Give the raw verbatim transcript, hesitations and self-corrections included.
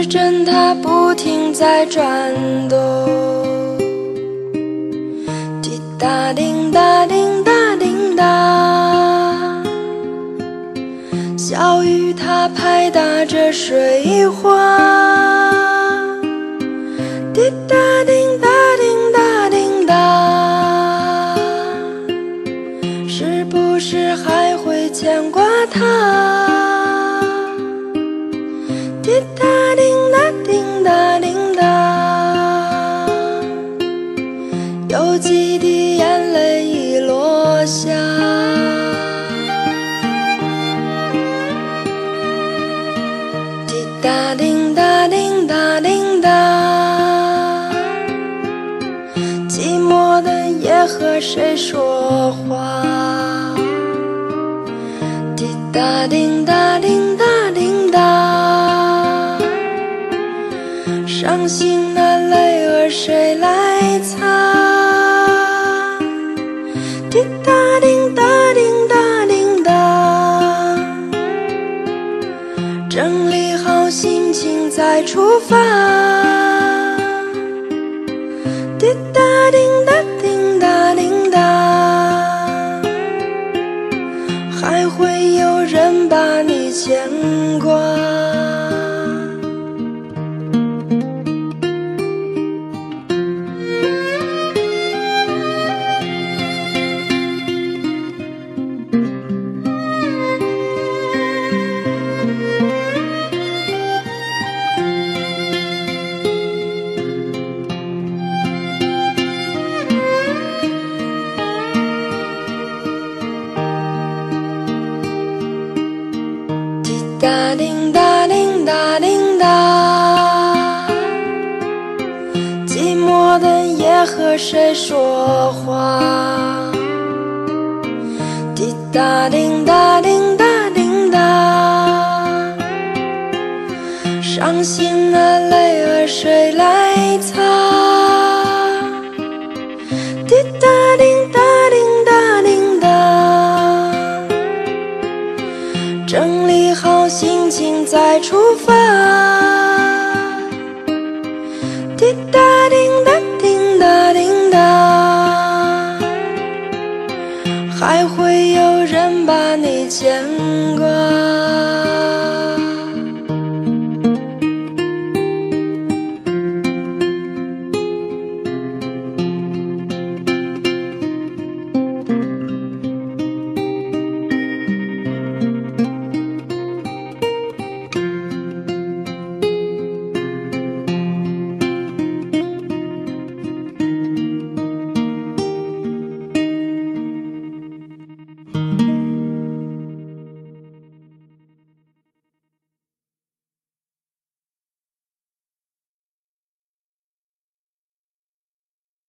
针它不停在转动，滴答叮答叮答叮答，小雨它拍打着水花，滴答叮答叮答叮答，是不是还会牵挂它？滴答叮答叮答叮答，有几滴眼泪已落下。滴答叮答叮答叮答，寂寞的夜和谁说话？滴答叮答叮答叮答，伤心的泪儿谁来擦？滴答叮答叮答叮答，整理好心情再出发。滴答叮答叮答叮答，还会有人把你牵挂。滴答叮答叮答叮答，寂寞的夜和谁说话？滴答叮答叮答叮答，伤心的泪儿谁来擦？滴答叮答叮答叮答，整理好心情再出发。滴答叮答叮答叮答，还会有人把你牵挂。